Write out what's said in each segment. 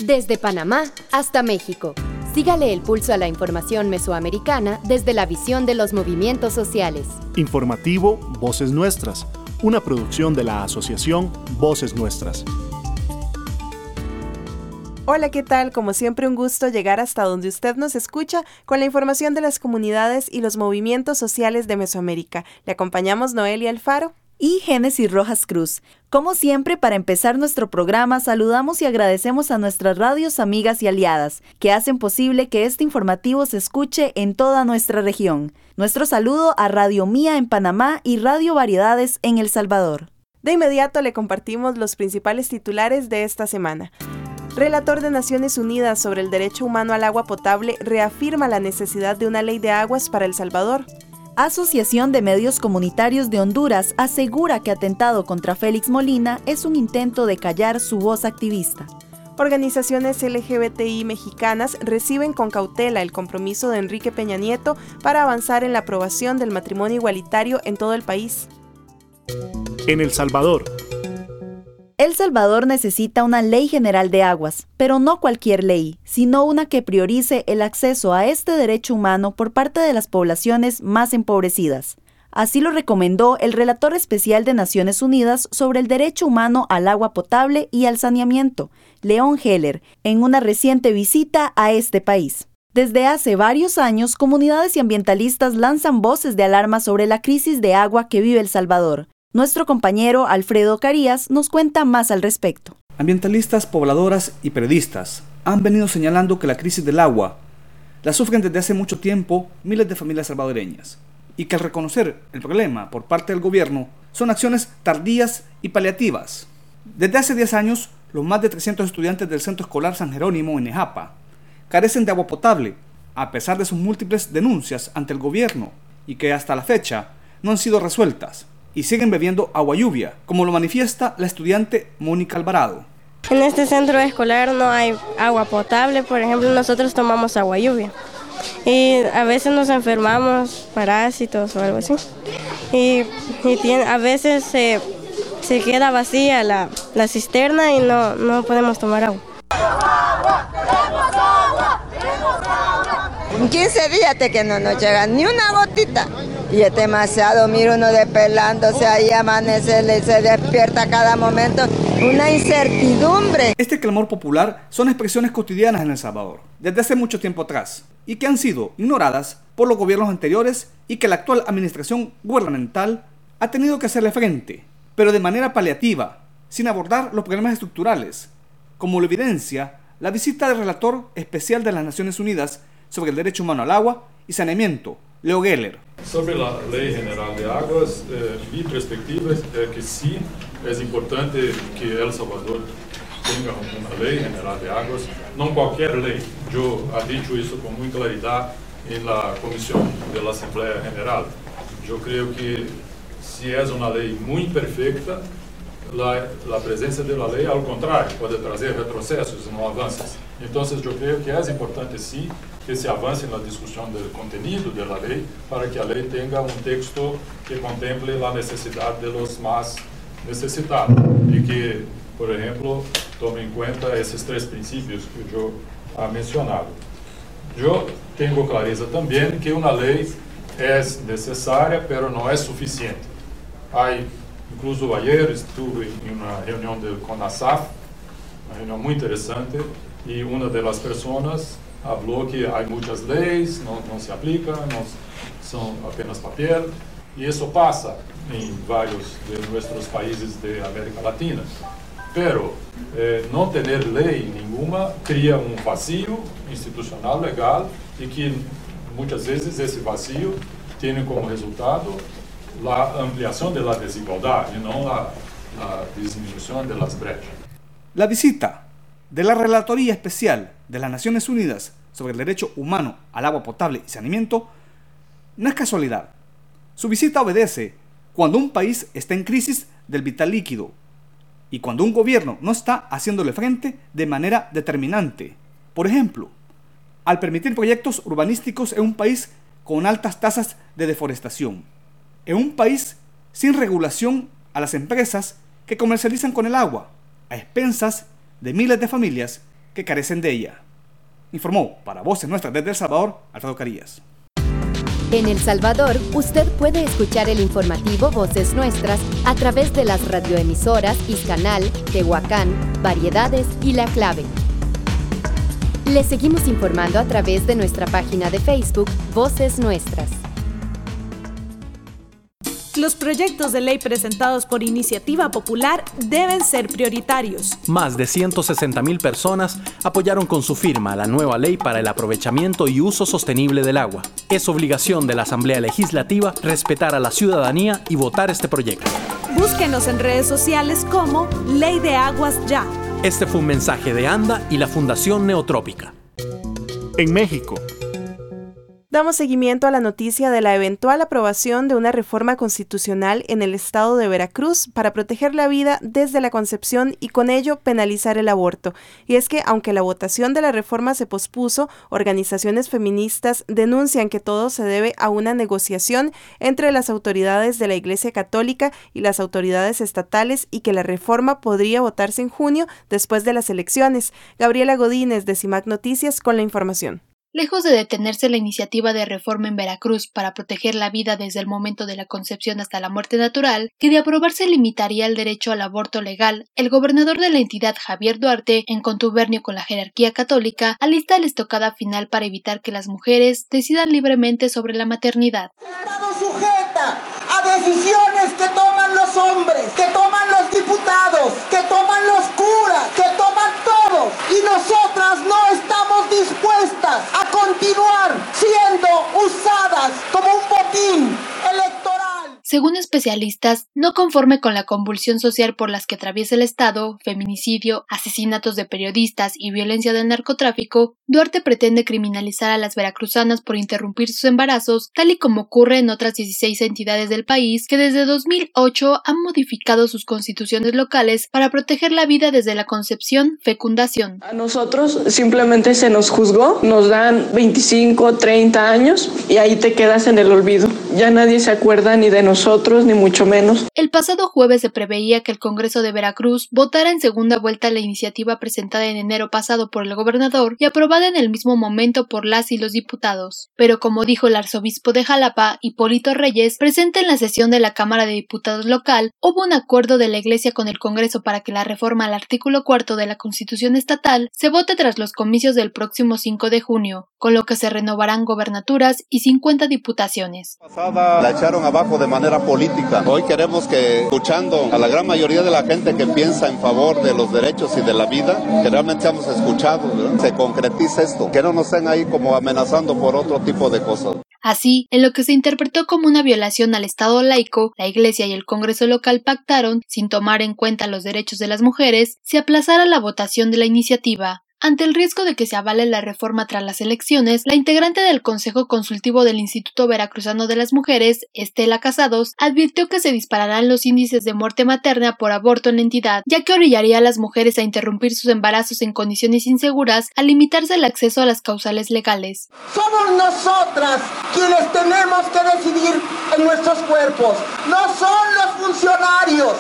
Desde Panamá hasta México. Sígale el pulso a la información mesoamericana desde la visión de los movimientos sociales. Informativo Voces Nuestras, una producción de la asociación Voces Nuestras. Hola, ¿qué tal? Como siempre, un gusto llegar hasta donde usted nos escucha con la información de las comunidades y los movimientos sociales de Mesoamérica. Le acompañamos Noelia Alfaro y Génesis Rojas Cruz. Como siempre, para empezar nuestro programa, saludamos y agradecemos a nuestras radios amigas y aliadas, que hacen posible que este informativo se escuche en toda nuestra región. Nuestro saludo a Radio Mía en Panamá y Radio Variedades en El Salvador. De inmediato le compartimos los principales titulares de esta semana. Relator de Naciones Unidas sobre el derecho humano al agua potable reafirma la necesidad de una ley de aguas para El Salvador. Asociación de Medios Comunitarios de Honduras asegura que atentado contra Félix Molina es un intento de callar su voz activista. Organizaciones LGBTI mexicanas reciben con cautela el compromiso de Enrique Peña Nieto para avanzar en la aprobación del matrimonio igualitario en todo el país. En El Salvador. El Salvador necesita una ley general de aguas, pero no cualquier ley, sino una que priorice el acceso a este derecho humano por parte de las poblaciones más empobrecidas. Así lo recomendó el relator especial de Naciones Unidas sobre el derecho humano al agua potable y al saneamiento, Leon Heller, en una reciente visita a este país. Desde hace varios años, comunidades y ambientalistas lanzan voces de alarma sobre la crisis de agua que vive El Salvador. Nuestro compañero Alfredo Carías nos cuenta más al respecto. Ambientalistas, pobladoras y periodistas han venido señalando que la crisis del agua la sufren desde hace mucho tiempo miles de familias salvadoreñas y que al reconocer el problema por parte del gobierno son acciones tardías y paliativas. Desde hace 10 años, los más de 300 estudiantes del Centro Escolar San Jerónimo en Nejapa carecen de agua potable a pesar de sus múltiples denuncias ante el gobierno y que hasta la fecha no han sido resueltas. Y siguen bebiendo agua lluvia, como lo manifiesta la estudiante Mónica Alvarado. En este centro escolar no hay agua potable, por ejemplo, nosotros tomamos agua lluvia y a veces nos enfermamos, parásitos o algo así. Y a veces se queda vacía la cisterna y no podemos tomar agua. En 15 días que no nos llega ni una gotita. Y es demasiado, mira uno despelándose ahí, amanece, se despierta a cada momento, una incertidumbre. Este clamor popular son expresiones cotidianas en El Salvador, desde hace mucho tiempo atrás, y que han sido ignoradas por los gobiernos anteriores y que la actual administración gubernamental ha tenido que hacerle frente, pero de manera paliativa, sin abordar los problemas estructurales, como lo evidencia la visita del relator especial de las Naciones Unidas sobre el derecho humano al agua y saneamiento, Leo Geller. Sobre a Lei General de Águas, mi perspectiva é que sim, é importante que El Salvador tenha uma Lei General de Águas, não qualquer lei. Eu ha dicho isso com muita claridade na comissão da Assembleia General. Eu creio que se é uma lei muito perfeita, a presença da lei, ao contrário, pode trazer retrocessos e não avanços. Então, eu creio que é importante sim que se avance na discussão do conteúdo da lei, para que a lei tenha texto que contemple a necessidade dos mais necessitados e que, por exemplo, tome em conta esses 3 princípios que eu ha mencionado. Eu tenho clareza também que uma lei é necessária, mas não é suficiente. Incluso ayer estive em uma reunião do CONASAF, uma reunião muito interessante, e uma das pessoas falou que há muitas leis, não se aplicam, não são apenas papel, e isso passa em vários de nossos países da América Latina. Pero não ter lei nenhuma cria vazio institucional legal e que muitas vezes esse vazio tem como resultado a ampliação da desigualdade e não a disminuição das brechas. La visita de la Relatoría Especial de las Naciones Unidas sobre el Derecho Humano al Agua Potable y Saneamiento no es casualidad. Su visita obedece cuando un país está en crisis del vital líquido y cuando un gobierno no está haciéndole frente de manera determinante. Por ejemplo, al permitir proyectos urbanísticos en un país con altas tasas de deforestación, en un país sin regulación a las empresas que comercializan con el agua, a expensas de miles de familias que carecen de ella. Informó para Voces Nuestras desde El Salvador, Alfredo Carías. En El Salvador, usted puede escuchar el informativo Voces Nuestras a través de las radioemisoras Izcanal, Tehuacán, Variedades y La Clave. Le seguimos informando a través de nuestra página de Facebook Voces Nuestras. Los proyectos de ley presentados por Iniciativa Popular deben ser prioritarios. Más de 160,000 personas apoyaron con su firma la nueva ley para el aprovechamiento y uso sostenible del agua. Es obligación de la Asamblea Legislativa respetar a la ciudadanía y votar este proyecto. Búsquenos en redes sociales como Ley de Aguas Ya. Este fue un mensaje de ANDA y la Fundación Neotrópica. En México. Damos seguimiento a la noticia de la eventual aprobación de una reforma constitucional en el estado de Veracruz para proteger la vida desde la concepción y con ello penalizar el aborto. Y es que, aunque la votación de la reforma se pospuso, organizaciones feministas denuncian que todo se debe a una negociación entre las autoridades de la Iglesia Católica y las autoridades estatales y que la reforma podría votarse en junio después de las elecciones. Gabriela Godínez de CIMAC Noticias con la información. Lejos de detenerse la iniciativa de reforma en Veracruz para proteger la vida desde el momento de la concepción hasta la muerte natural, que de aprobarse limitaría el derecho al aborto legal, el gobernador de la entidad, Javier Duarte, en contubernio con la jerarquía católica, alista la estocada final para evitar que las mujeres decidan libremente sobre la maternidad. Estado sujeta a decisiones que toman los hombres, que toman los diputados, que toman los curas, que toman todos, y nosotras no estamos dispuestas a continuar siendo usadas como un botín electoral. Según especialistas, no conforme con la convulsión social por las que atraviesa el Estado, feminicidio, asesinatos de periodistas y violencia del narcotráfico, Duarte pretende criminalizar a las veracruzanas por interrumpir sus embarazos, tal y como ocurre en otras 16 entidades del país que desde 2008 han modificado sus constituciones locales para proteger la vida desde la concepción, fecundación. A nosotros simplemente se nos juzgó, nos dan 25, 30 años y ahí te quedas en el olvido. Ya nadie se acuerda ni de nosotros, ni mucho menos. El pasado jueves se preveía que el Congreso de Veracruz votara en segunda vuelta la iniciativa presentada en enero pasado por el gobernador y aprobada en el mismo momento por las y los diputados. Pero como dijo el arzobispo de Jalapa, Hipólito Reyes, presente en la sesión de la Cámara de Diputados local, hubo un acuerdo de la Iglesia con el Congreso para que la reforma al artículo 4 de la Constitución estatal se vote tras los comicios del próximo 5 de junio, con lo que se renovarán gobernaturas y 50 diputaciones. La echaron abajo de manera política. Hoy queremos que, escuchando a la gran mayoría de la gente que piensa en favor de los derechos y de la vida, que realmente seamos escuchados, ¿verdad? Se concretice esto, que no nos estén ahí como amenazando por otro tipo de cosas. Así, en lo que se interpretó como una violación al Estado laico, la Iglesia y el Congreso local pactaron, sin tomar en cuenta los derechos de las mujeres, se aplazara la votación de la iniciativa. Ante el riesgo de que se avale la reforma tras las elecciones, la integrante del Consejo Consultivo del Instituto Veracruzano de las Mujeres, Estela Casados, advirtió que se dispararán los índices de muerte materna por aborto en la entidad, ya que orillaría a las mujeres a interrumpir sus embarazos en condiciones inseguras al limitarse el acceso a las causales legales. Somos nosotras quienes tenemos que decidir en nuestros cuerpos, no son los funcionarios,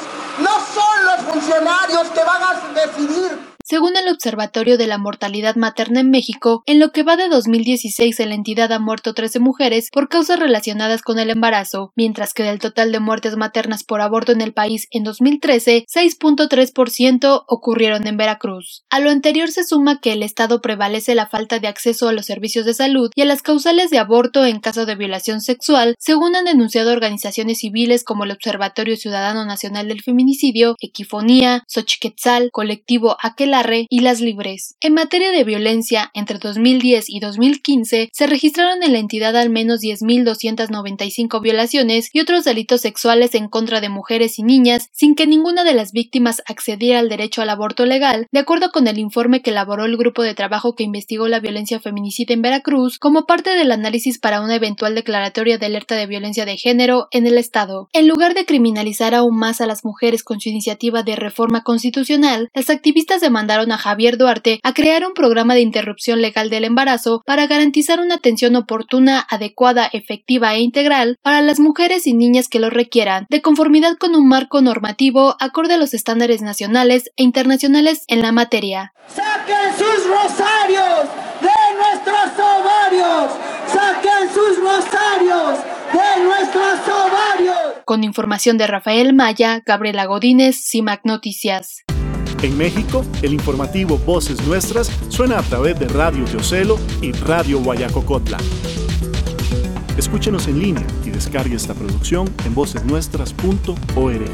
que van a decidir. Según el Observatorio de la Mortalidad Materna en México, en lo que va de 2016 en la entidad han muerto 13 mujeres por causas relacionadas con el embarazo, mientras que del total de muertes maternas por aborto en el país en 2013, 6.3% ocurrieron en Veracruz. A lo anterior se suma que el Estado prevalece la falta de acceso a los servicios de salud y a las causales de aborto en caso de violación sexual, según han denunciado organizaciones civiles como el Observatorio Ciudadano Nacional del Feminicidio, Equifonía, Xochiquetzal, Colectivo Aquelarre y Las Libres. En materia de violencia, entre 2010 y 2015 se registraron en la entidad al menos 10.295 violaciones y otros delitos sexuales en contra de mujeres y niñas, sin que ninguna de las víctimas accediera al derecho al aborto legal, de acuerdo con el informe que elaboró el grupo de trabajo que investigó la violencia feminicida en Veracruz, como parte del análisis para una eventual declaratoria de alerta de violencia de género en el Estado. En lugar de criminalizar aún más a las mujeres con su iniciativa de reforma constitucional, las activistas demandaron a Javier Duarte a crear un programa de interrupción legal del embarazo para garantizar una atención oportuna, adecuada, efectiva e integral para las mujeres y niñas que lo requieran, de conformidad con un marco normativo acorde a los estándares nacionales e internacionales en la materia. Se ha Saquen sus rosarios de nuestros ovarios. Saquen sus rosarios de nuestros ovarios. Con información de Rafael Maya, Gabriela Godínez, CIMAC Noticias. En México, el informativo Voces Nuestras suena a través de Radio Teocelo y Radio Guayacocotla. Escúchenos en línea y descargue esta producción en vocesnuestras.org.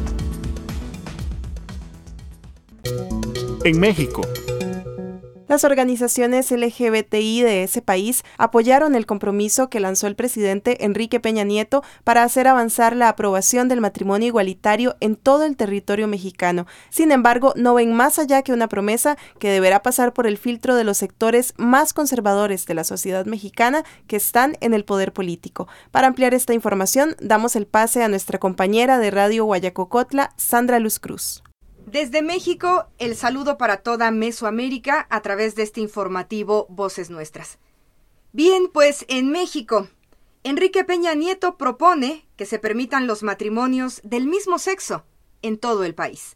En México, las organizaciones LGBTI de ese país apoyaron el compromiso que lanzó el presidente Enrique Peña Nieto para hacer avanzar la aprobación del matrimonio igualitario en todo el territorio mexicano. Sin embargo, no ven más allá que una promesa que deberá pasar por el filtro de los sectores más conservadores de la sociedad mexicana que están en el poder político. Para ampliar esta información, damos el pase a nuestra compañera de Radio Guayacocotla, Sandra Luz Cruz. Desde México, el saludo para toda Mesoamérica a través de este informativo Voces Nuestras. Bien, pues en México, Enrique Peña Nieto propone que se permitan los matrimonios del mismo sexo en todo el país.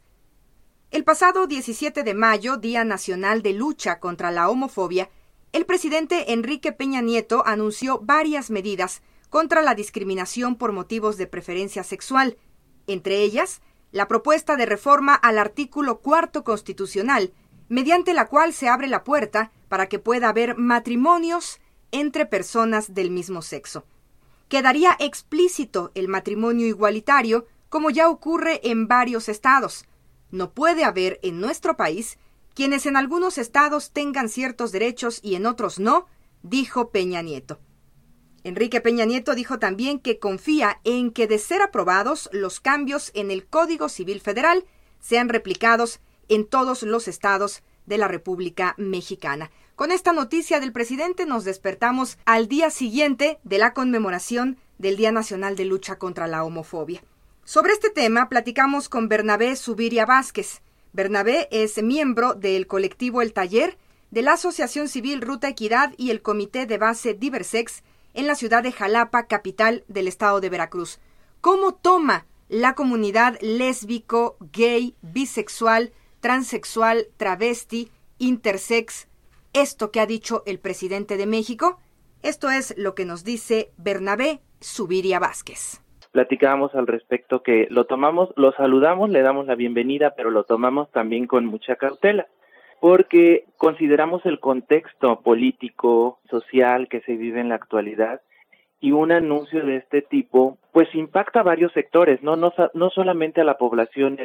El pasado 17 de mayo, Día Nacional de Lucha contra la Homofobia, el presidente Enrique Peña Nieto anunció varias medidas contra la discriminación por motivos de preferencia sexual, entre ellas, la propuesta de reforma al artículo 4 constitucional, mediante la cual se abre la puerta para que pueda haber matrimonios entre personas del mismo sexo. Quedaría explícito el matrimonio igualitario, como ya ocurre en varios estados. No puede haber en nuestro país quienes en algunos estados tengan ciertos derechos y en otros no, dijo Peña Nieto. Enrique Peña Nieto dijo también que confía en que, de ser aprobados, los cambios en el Código Civil Federal sean replicados en todos los estados de la República Mexicana. Con esta noticia del presidente nos despertamos al día siguiente de la conmemoración del Día Nacional de Lucha contra la Homofobia. Sobre este tema platicamos con Bernabé Zuviria Vázquez. Bernabé es miembro del colectivo El Taller, de la Asociación Civil Ruta Equidad y el Comité de Base Diversex, en la ciudad de Jalapa, capital del estado de Veracruz. ¿Cómo toma la comunidad lésbico, gay, bisexual, transexual, travesti, intersex esto que ha dicho el presidente de México? Esto es lo que nos dice Bernabé Zuviria Vázquez. Platicábamos al respecto que lo tomamos, lo saludamos, le damos la bienvenida, pero lo tomamos también con mucha cautela, porque consideramos el contexto político, social que se vive en la actualidad, y un anuncio de este tipo pues impacta a varios sectores, no solamente a la población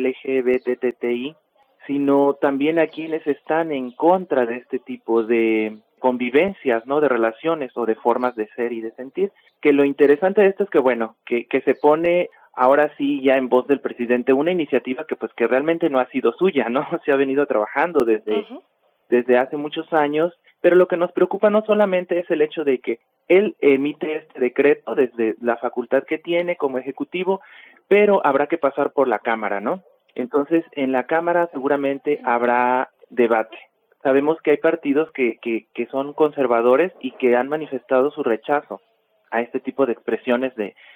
LGBTI, sino también a quienes están en contra de este tipo de convivencias, ¿no? De relaciones o de formas de ser y de sentir. Que lo interesante de esto es que, bueno, que se pone ahora sí ya en voz del presidente una iniciativa que realmente no ha sido suya, ¿no? Se ha venido trabajando desde hace muchos años, pero lo que nos preocupa no solamente es el hecho de que él emite este decreto desde la facultad que tiene como ejecutivo, pero habrá que pasar por la Cámara, ¿no? Entonces, en la Cámara seguramente habrá debate. Sabemos que hay partidos que son conservadores y que han manifestado su rechazo a este tipo de expresiones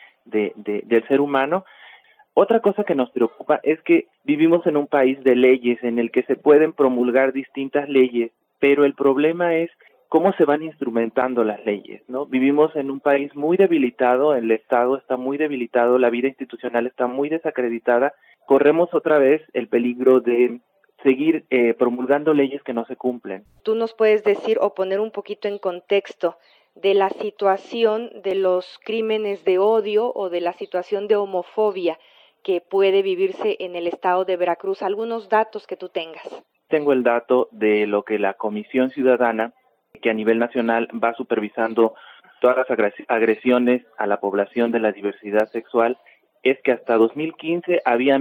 del ser humano. Otra cosa que nos preocupa es que vivimos en un país de leyes en el que se pueden promulgar distintas leyes, pero el problema es cómo se van instrumentando las leyes, ¿no? Vivimos en un país muy debilitado, el Estado está muy debilitado, la vida institucional está muy desacreditada. Corremos otra vez el peligro de seguir promulgando leyes que no se cumplen. ¿Tú nos puedes decir o poner un poquito en contexto de la situación de los crímenes de odio o de la situación de homofobia que puede vivirse en el estado de Veracruz? Algunos datos que tú tengas. Tengo el dato de lo que la Comisión Ciudadana, que a nivel nacional va supervisando todas las agresiones a la población de la diversidad sexual, es que hasta 2015 había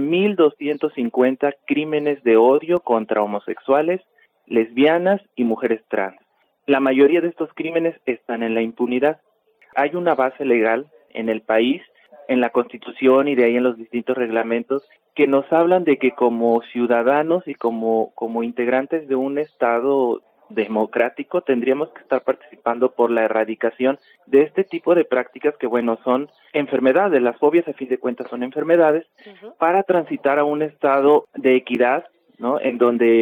1,250 crímenes de odio contra homosexuales, lesbianas y mujeres trans. La mayoría de estos crímenes están en la impunidad. Hay una base legal en el país, en la Constitución y de ahí en los distintos reglamentos, que nos hablan de que como ciudadanos y como integrantes de un Estado democrático tendríamos que estar participando por la erradicación de este tipo de prácticas que, bueno, son enfermedades. Las fobias, a fin de cuentas, son enfermedades, para transitar a un estado de equidad, ¿no? En donde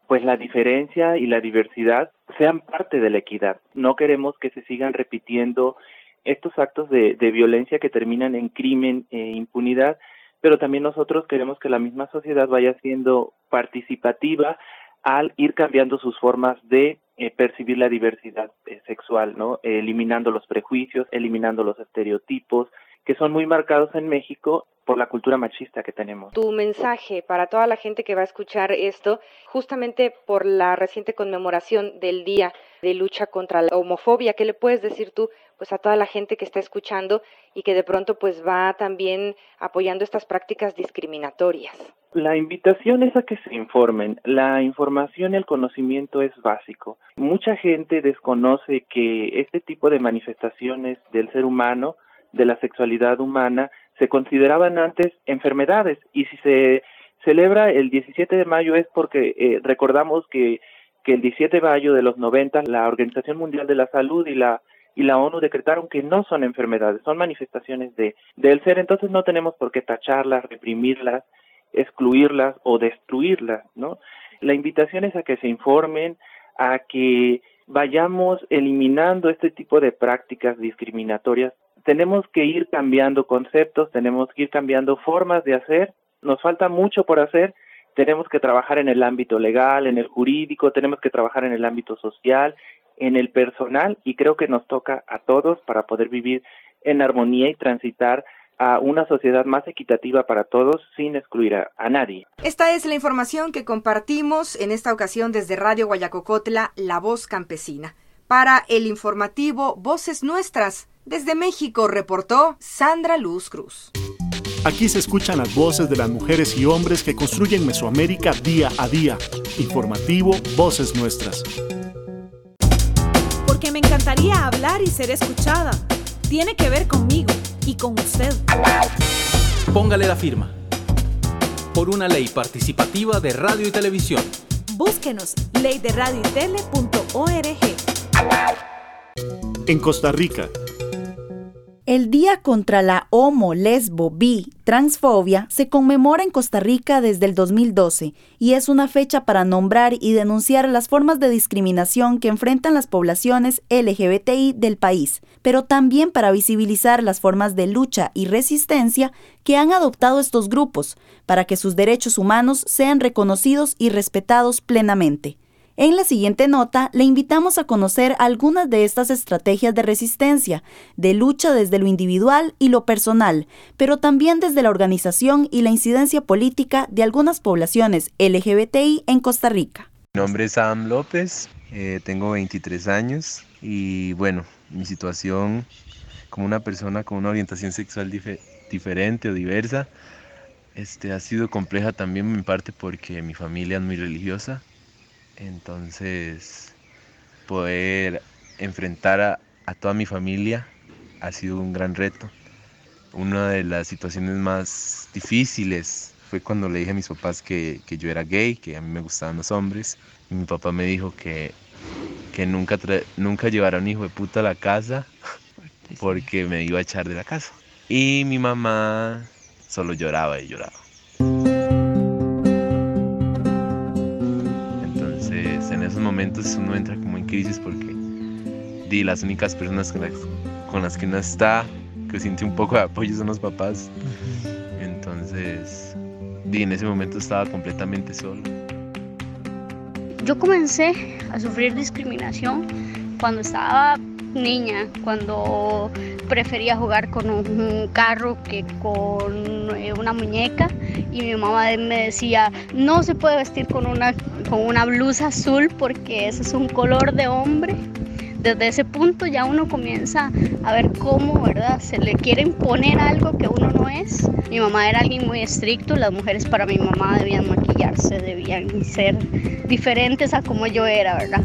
pues la diferencia y la diversidad sean parte de la equidad. No queremos que se sigan repitiendo estos actos de violencia que terminan en crimen e impunidad, pero también nosotros queremos que la misma sociedad vaya siendo participativa al ir cambiando sus formas de percibir la diversidad sexual, ¿no? Eliminando los prejuicios, eliminando los estereotipos, que son muy marcados en México por la cultura machista que tenemos. Tu mensaje para toda la gente que va a escuchar esto, justamente por la reciente conmemoración del Día de Lucha contra la Homofobia, ¿qué le puedes decir tú pues a toda la gente que está escuchando y que de pronto pues va también apoyando estas prácticas discriminatorias? La invitación es a que se informen. La información y el conocimiento es básico. Mucha gente desconoce que este tipo de manifestaciones del ser humano, de la sexualidad humana, se consideraban antes enfermedades, y si se celebra el 17 de mayo es porque recordamos que el 17 de mayo de los 90 la Organización Mundial de la Salud y la ONU decretaron que no son enfermedades, son manifestaciones del ser. Entonces no tenemos por qué tacharlas, reprimirlas, excluirlas o destruirlas, ¿no? La invitación es a que se informen, a que vayamos eliminando este tipo de prácticas discriminatorias. Tenemos que ir cambiando conceptos, tenemos que ir cambiando formas de hacer. Nos falta mucho por hacer. Tenemos que trabajar en el ámbito legal, en el jurídico, tenemos que trabajar en el ámbito social, en el personal, y creo que nos toca a todos para poder vivir en armonía y transitar a una sociedad más equitativa para todos sin excluir a nadie. Esta es la información que compartimos en esta ocasión desde Radio Guayacocotla, La Voz Campesina. Para el informativo Voces Nuestras, desde México reportó Sandra Luz Cruz. Aquí se escuchan las voces de las mujeres y hombres que construyen Mesoamérica día a día. Informativo Voces Nuestras. Porque me encantaría hablar y ser escuchada. Tiene que ver conmigo y con usted. Póngale la firma. Por una ley participativa de radio y televisión. Búsquenos, leyderadioytele.org. En Costa Rica. El Día contra la homo, lesbo, bi, transfobia se conmemora en Costa Rica desde el 2012 y es una fecha para nombrar y denunciar las formas de discriminación que enfrentan las poblaciones LGBTI del país, pero también para visibilizar las formas de lucha y resistencia que han adoptado estos grupos para que sus derechos humanos sean reconocidos y respetados plenamente. En la siguiente nota, le invitamos a conocer algunas de estas estrategias de resistencia, de lucha desde lo individual y lo personal, pero también desde la organización y la incidencia política de algunas poblaciones LGBTI en Costa Rica. Mi nombre es Adam López, tengo 23 años y bueno, mi situación como una persona con una orientación sexual diferente o diversa ha sido compleja también en parte porque mi familia es muy religiosa. Entonces, poder enfrentar a toda mi familia ha sido un gran reto. Una de las situaciones más difíciles fue cuando le dije a mis papás que yo era gay, que a mí me gustaban los hombres. Y mi papá me dijo que nunca llevara a un hijo de puta a la casa porque me iba a echar de la casa. Y mi mamá solo lloraba y lloraba. En esos momentos uno entra como en crisis porque las únicas personas con las que uno está, que siente un poco de apoyo, son los papás. Entonces, en ese momento estaba completamente solo. Yo comencé a sufrir discriminación cuando estaba niña, cuando prefería jugar con un carro que con una muñeca, y mi mamá me decía, no se puede vestir con una blusa azul porque ese es un color de hombre. Desde ese punto ya uno comienza a ver cómo, ¿verdad?, se le quiere imponer algo que uno no es. Mi mamá era alguien muy estricto, las mujeres para mi mamá debían maquillarse, debían ser diferentes a como yo era, ¿verdad?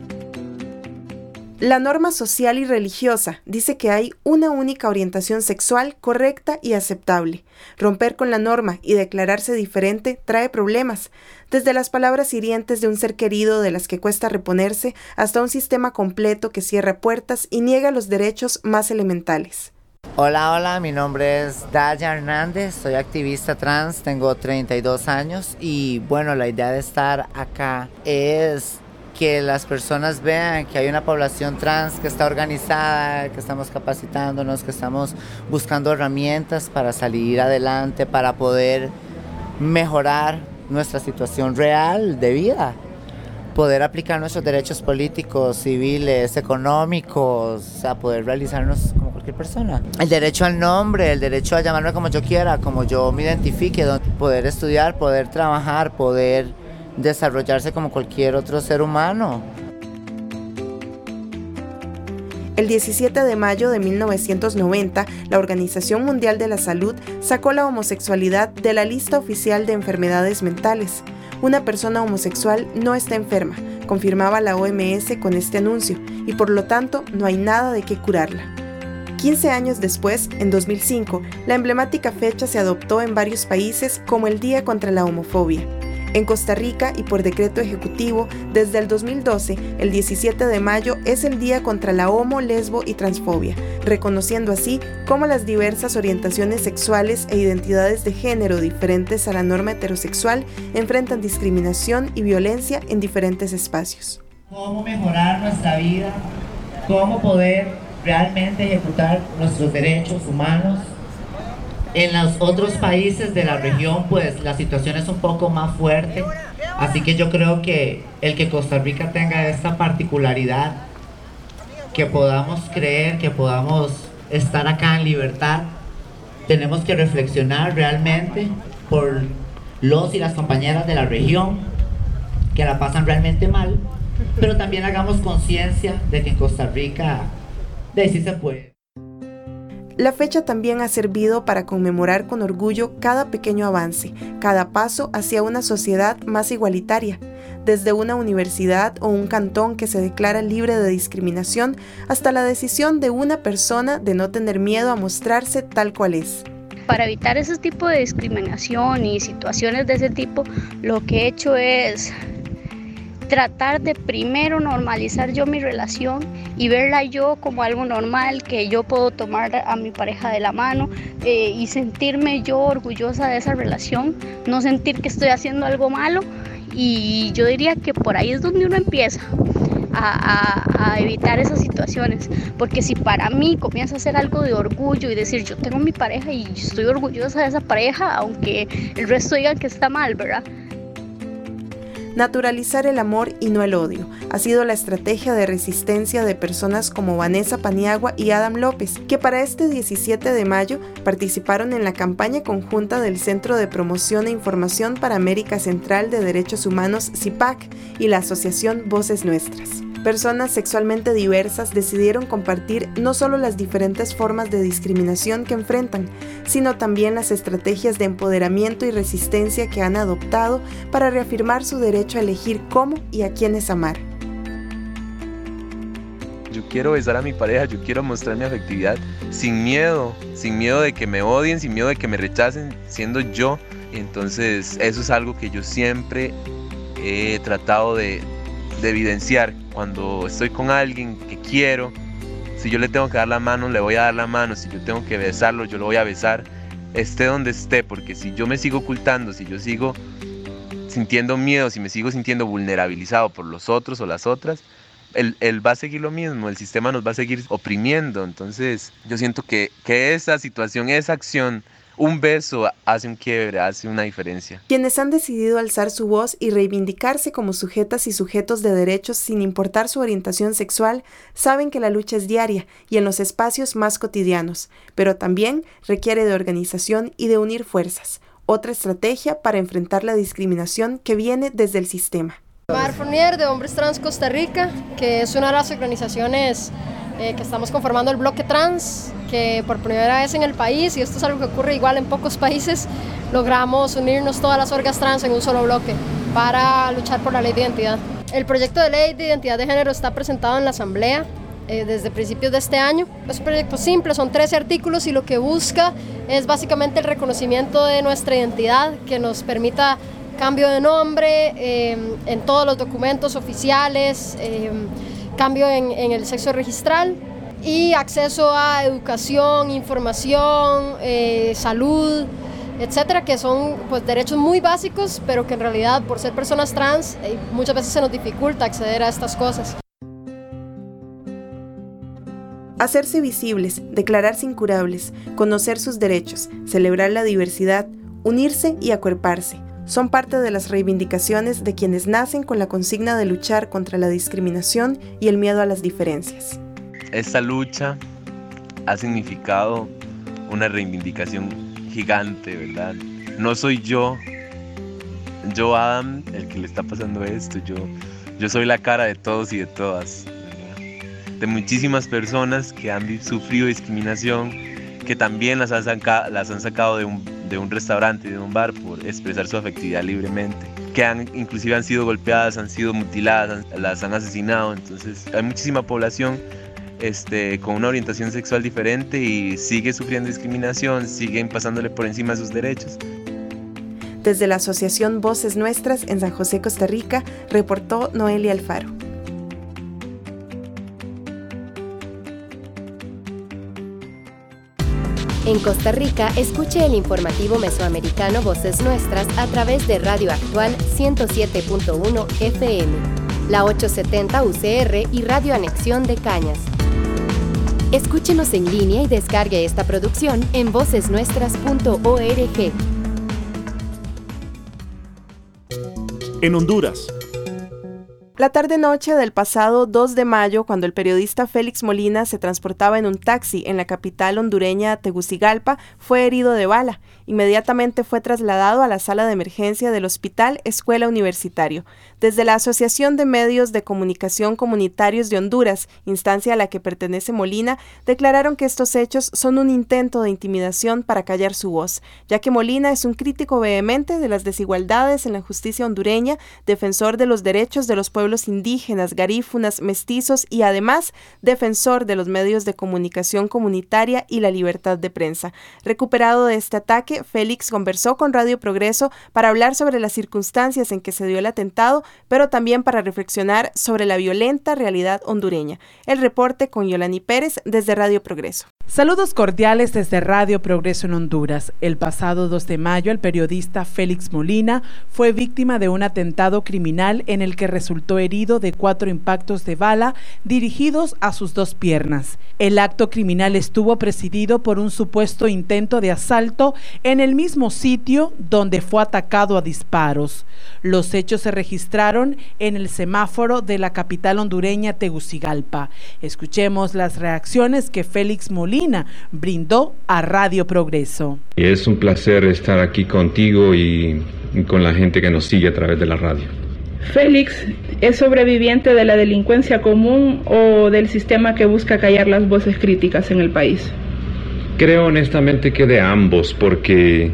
La norma social y religiosa dice que hay una única orientación sexual correcta y aceptable. Romper con la norma y declararse diferente trae problemas, desde las palabras hirientes de un ser querido de las que cuesta reponerse hasta un sistema completo que cierra puertas y niega los derechos más elementales. Hola, mi nombre es Daya Hernández, soy activista trans, tengo 32 años y bueno, la idea de estar acá es que las personas vean que hay una población trans que está organizada, que estamos capacitándonos, que estamos buscando herramientas para salir adelante, para poder mejorar nuestra situación real de vida, poder aplicar nuestros derechos políticos, civiles, económicos, a poder realizarnos como cualquier persona. El derecho al nombre, el derecho a llamarme como yo quiera, como yo me identifique, poder estudiar, poder trabajar, poder desarrollarse como cualquier otro ser humano. El 17 de mayo de 1990, la Organización Mundial de la Salud sacó la homosexualidad de la lista oficial de enfermedades mentales. Una persona homosexual no está enferma, confirmaba la OMS con este anuncio, y por lo tanto no hay nada de qué curarla. 15 años después, en 2005, la emblemática fecha se adoptó en varios países como el Día contra la Homofobia. En Costa Rica y por decreto ejecutivo, desde el 2012, el 17 de mayo es el Día contra la Homo, Lesbo y Transfobia, reconociendo así cómo las diversas orientaciones sexuales e identidades de género diferentes a la norma heterosexual enfrentan discriminación y violencia en diferentes espacios. Cómo mejorar nuestra vida, cómo poder realmente ejecutar nuestros derechos humanos. En los otros países de la región, pues la situación es un poco más fuerte, así que yo creo que el que Costa Rica tenga esta particularidad, que podamos creer, que podamos estar acá en libertad, tenemos que reflexionar realmente por los y las compañeras de la región que la pasan realmente mal, pero también hagamos conciencia de que en Costa Rica de sí se puede. La fecha también ha servido para conmemorar con orgullo cada pequeño avance, cada paso hacia una sociedad más igualitaria, desde una universidad o un cantón que se declara libre de discriminación hasta la decisión de una persona de no tener miedo a mostrarse tal cual es. Para evitar ese tipo de discriminación y situaciones de ese tipo, lo que he hecho es tratar de primero normalizar yo mi relación y verla yo como algo normal, que yo puedo tomar a mi pareja de la mano y sentirme yo orgullosa de esa relación, no sentir que estoy haciendo algo malo, y yo diría que por ahí es donde uno empieza a evitar esas situaciones, porque si para mí comienza a ser algo de orgullo y decir yo tengo mi pareja y estoy orgullosa de esa pareja, aunque el resto digan que está mal, ¿verdad? Naturalizar el amor y no el odio ha sido la estrategia de resistencia de personas como Vanessa Paniagua y Adam López, que para este 17 de mayo participaron en la campaña conjunta del Centro de Promoción e Información para América Central de Derechos Humanos CIPAC y la Asociación Voces Nuestras. Personas sexualmente diversas decidieron compartir no solo las diferentes formas de discriminación que enfrentan, sino también las estrategias de empoderamiento y resistencia que han adoptado para reafirmar su derecho a elegir cómo y a quiénes amar. Yo quiero besar a mi pareja, yo quiero mostrar mi afectividad sin miedo de que me odien, sin miedo de que me rechacen, siendo yo. Entonces eso es algo que yo siempre he tratado de evidenciar. Cuando estoy con alguien que quiero, si yo le tengo que dar la mano, le voy a dar la mano. Si yo tengo que besarlo, yo lo voy a besar, esté donde esté, porque si yo me sigo ocultando, si yo sigo sintiendo miedo, si me sigo sintiendo vulnerabilizado por los otros o las otras, él va a seguir lo mismo, el sistema nos va a seguir oprimiendo. Entonces yo siento que esa situación, esa acción, un beso hace un quiebre, hace una diferencia. Quienes han decidido alzar su voz y reivindicarse como sujetas y sujetos de derechos sin importar su orientación sexual, saben que la lucha es diaria y en los espacios más cotidianos, pero también requiere de organización y de unir fuerzas, otra estrategia para enfrentar la discriminación que viene desde el sistema. Mar Fournier de Hombres Trans Costa Rica, que es una de las organizaciones que estamos conformando el bloque trans, que por primera vez en el país, y esto es algo que ocurre igual en pocos países, logramos unirnos todas las orgas trans en un solo bloque para luchar por la ley de identidad. El proyecto de ley de identidad de género está presentado en la Asamblea desde principios de este año. Es un proyecto simple, son 13 artículos y lo que busca es básicamente el reconocimiento de nuestra identidad, que nos permita cambio de nombre en todos los documentos oficiales, cambio en el sexo registral, y acceso a educación, información, salud, etcétera, que son pues derechos muy básicos, pero que en realidad por ser personas trans muchas veces se nos dificulta acceder a estas cosas. Hacerse visibles, declararse incurables, conocer sus derechos, celebrar la diversidad, unirse y acuerparse, son parte de las reivindicaciones de quienes nacen con la consigna de luchar contra la discriminación y el miedo a las diferencias. Esta lucha ha significado una reivindicación gigante, ¿verdad? No soy yo Adam, el que le está pasando esto, yo soy la cara de todos y de todas, ¿verdad? De muchísimas personas que han sufrido discriminación, que también las han sacado de un restaurante y de un bar por expresar su afectividad libremente, que inclusive han sido golpeadas, han sido mutiladas, las han asesinado. Entonces hay muchísima población con una orientación sexual diferente y sigue sufriendo discriminación, siguen pasándole por encima de sus derechos. Desde la Asociación Voces Nuestras en San José, Costa Rica, reportó Noelia Alfaro. En Costa Rica, escuche el informativo mesoamericano Voces Nuestras a través de Radio Actual 107.1 FM, la 870 UCR y Radio Anexión de Cañas. Escúchenos en línea y descargue esta producción en vocesnuestras.org. En Honduras. La tarde-noche del pasado 2 de mayo, cuando el periodista Félix Molina se transportaba en un taxi en la capital hondureña Tegucigalpa, fue herido de bala. Inmediatamente fue trasladado a la sala de emergencia del Hospital Escuela Universitario. Desde la Asociación de Medios de Comunicación Comunitarios de Honduras, instancia a la que pertenece Molina, declararon que estos hechos son un intento de intimidación para callar su voz, ya que Molina es un crítico vehemente de las desigualdades en la justicia hondureña, defensor de los derechos de los pueblos indígenas, garífunas, mestizos y además defensor de los medios de comunicación comunitaria y la libertad de prensa. Recuperado de este ataque, Félix conversó con Radio Progreso para hablar sobre las circunstancias en que se dio el atentado, pero también para reflexionar sobre la violenta realidad hondureña. El reporte con Yolani Pérez desde Radio Progreso. Saludos cordiales desde Radio Progreso en Honduras. El pasado 2 de mayo, el periodista Félix Molina fue víctima de un atentado criminal en el que resultó herido de 4 impactos de bala dirigidos a sus 2 piernas. El acto criminal estuvo presidido por un supuesto intento de asalto en el mismo sitio donde fue atacado a disparos. Los hechos se registraron en el semáforo de la capital hondureña Tegucigalpa. Escuchemos las reacciones que Félix Molina brindó a Radio Progreso. Es un placer estar aquí contigo y con la gente que nos sigue a través de la radio. Félix, ¿es sobreviviente de la delincuencia común o del sistema que busca callar las voces críticas en el país? Creo honestamente que de ambos, porque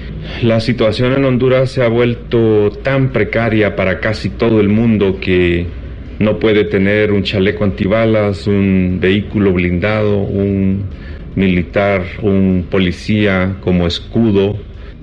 la situación en Honduras se ha vuelto tan precaria para casi todo el mundo que no puede tener un chaleco antibalas, un vehículo blindado, un militar, un policía como escudo,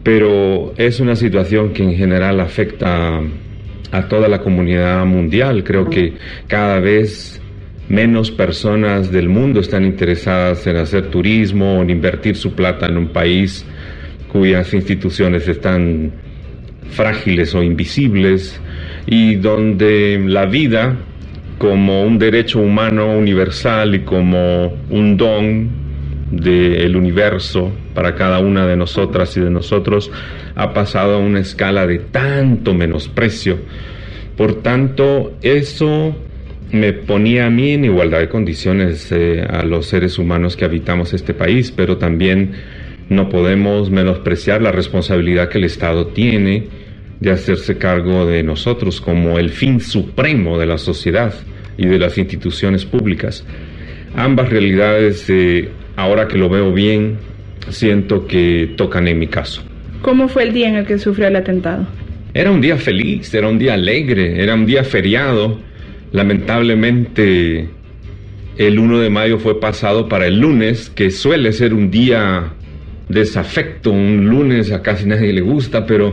pero es una situación que en general afecta a toda la comunidad mundial. Creo que cada vez menos personas del mundo están interesadas en hacer turismo o en invertir su plata en un país cuyas instituciones están frágiles o invisibles y donde la vida como un derecho humano universal y como un don del universo para cada una de nosotras y de nosotros ha pasado a una escala de tanto menosprecio. Por tanto, eso me ponía a mí en igualdad de condiciones a los seres humanos que habitamos este país, pero también no podemos menospreciar la responsabilidad que el Estado tiene de hacerse cargo de nosotros como el fin supremo de la sociedad y de las instituciones públicas. Ambas realidades, ahora que lo veo bien, siento que tocan en mi caso. ¿Cómo fue el día en el que sufrió el atentado? Era un día feliz, era un día alegre, era un día feriado. Lamentablemente, el 1 de mayo fue pasado para el lunes, que suele ser un día desafecto, un lunes a casi nadie le gusta, pero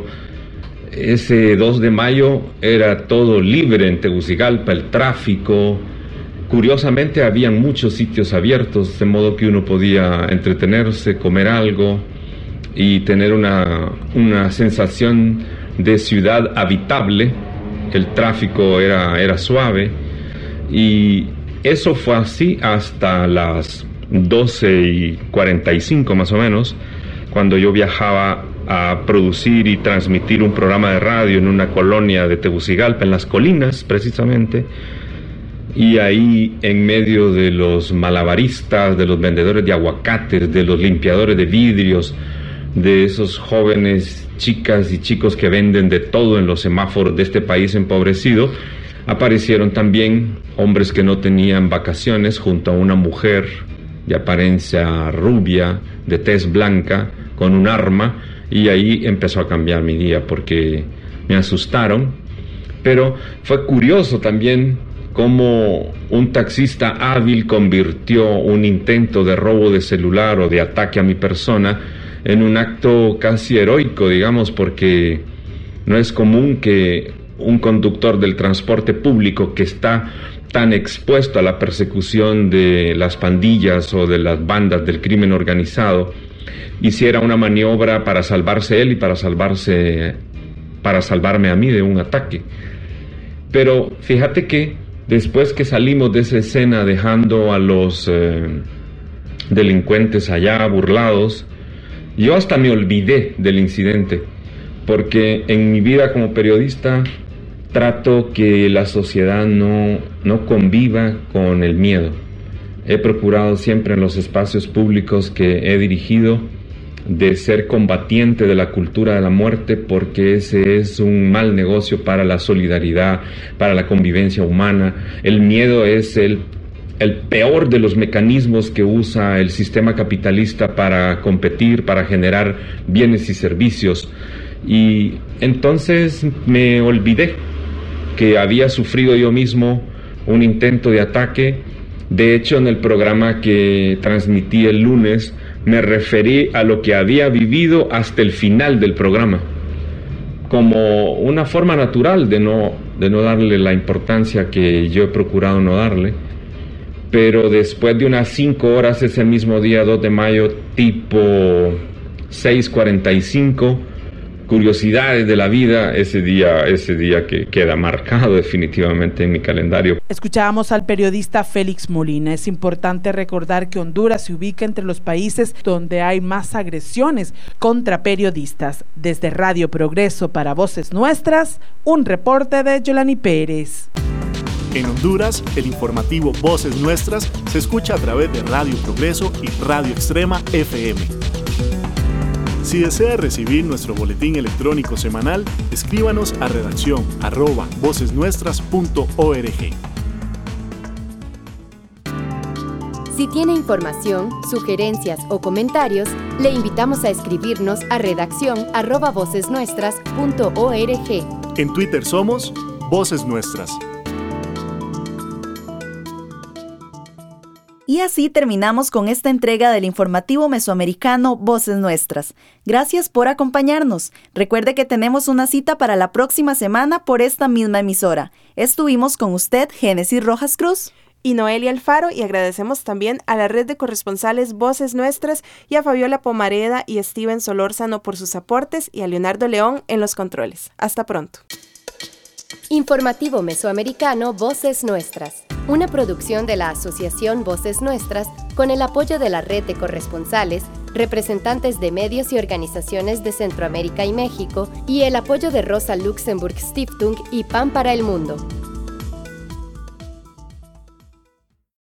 ese 2 de mayo era todo libre en Tegucigalpa, el tráfico, Curiosamente habían muchos sitios abiertos, de modo que uno podía entretenerse, comer algo y tener una sensación de ciudad habitable. El tráfico era suave, y eso fue así hasta las 12:45 más o menos, cuando yo viajaba a producir y transmitir un programa de radio en una colonia de Tegucigalpa, en las colinas precisamente, y ahí en medio de los malabaristas, de los vendedores de aguacates, de los limpiadores de vidrios, de esos jóvenes, chicas y chicos que venden de todo en los semáforos de este país empobrecido, aparecieron también hombres que no tenían vacaciones junto a una mujer de apariencia rubia, de tez blanca, con un arma, y ahí empezó a cambiar mi día porque me asustaron. Pero fue curioso también cómo un taxista hábil convirtió un intento de robo de celular o de ataque a mi persona en un acto casi heroico, digamos, porque no es común que un conductor del transporte público que está tan expuesto a la persecución de las pandillas o de las bandas del crimen organizado hiciera una maniobra para salvarse él y para salvarme a mí de un ataque. Pero fíjate que después que salimos de esa escena dejando a los delincuentes allá burlados, yo hasta me olvidé del incidente, porque en mi vida como periodista trato que la sociedad no conviva con el miedo. He procurado siempre en los espacios públicos que he dirigido de ser combatiente de la cultura de la muerte, porque ese es un mal negocio para la solidaridad, para la convivencia humana. El miedo es el peor de los mecanismos que usa el sistema capitalista para competir, para generar bienes y servicios. Y entonces me olvidé que había sufrido yo mismo un intento de ataque. De hecho, en el programa que transmití el lunes, me referí a lo que había vivido hasta el final del programa, como una forma natural de no darle la importancia que yo he procurado no darle. Pero después de unas 5 horas ese mismo día, 2 de mayo, tipo 6:45, curiosidades de la vida, ese día que queda marcado definitivamente en mi calendario. Escuchábamos al periodista Félix Molina. Es importante recordar que Honduras se ubica entre los países donde hay más agresiones contra periodistas. Desde Radio Progreso para Voces Nuestras, un reporte de Yolani Pérez. En Honduras, el informativo Voces Nuestras se escucha a través de Radio Progreso y Radio Extrema FM. Si desea recibir nuestro boletín electrónico semanal, escríbanos a redacción@vocesnuestras.org. Si tiene información, sugerencias o comentarios, le invitamos a escribirnos a redacción@vocesnuestras.org. En Twitter somos Voces Nuestras. Y así terminamos con esta entrega del informativo mesoamericano Voces Nuestras. Gracias por acompañarnos. Recuerde que tenemos una cita para la próxima semana por esta misma emisora. Estuvimos con usted, Génesis Rojas Cruz y Noelia Alfaro, y agradecemos también a la red de corresponsales Voces Nuestras y a Fabiola Pomareda y Steven Solórzano por sus aportes, y a Leonardo León en los controles. Hasta pronto. Informativo Mesoamericano Voces Nuestras, una producción de la Asociación Voces Nuestras con el apoyo de la red de corresponsales, representantes de medios y organizaciones de Centroamérica y México, y el apoyo de Rosa Luxemburg Stiftung y Pan para el Mundo.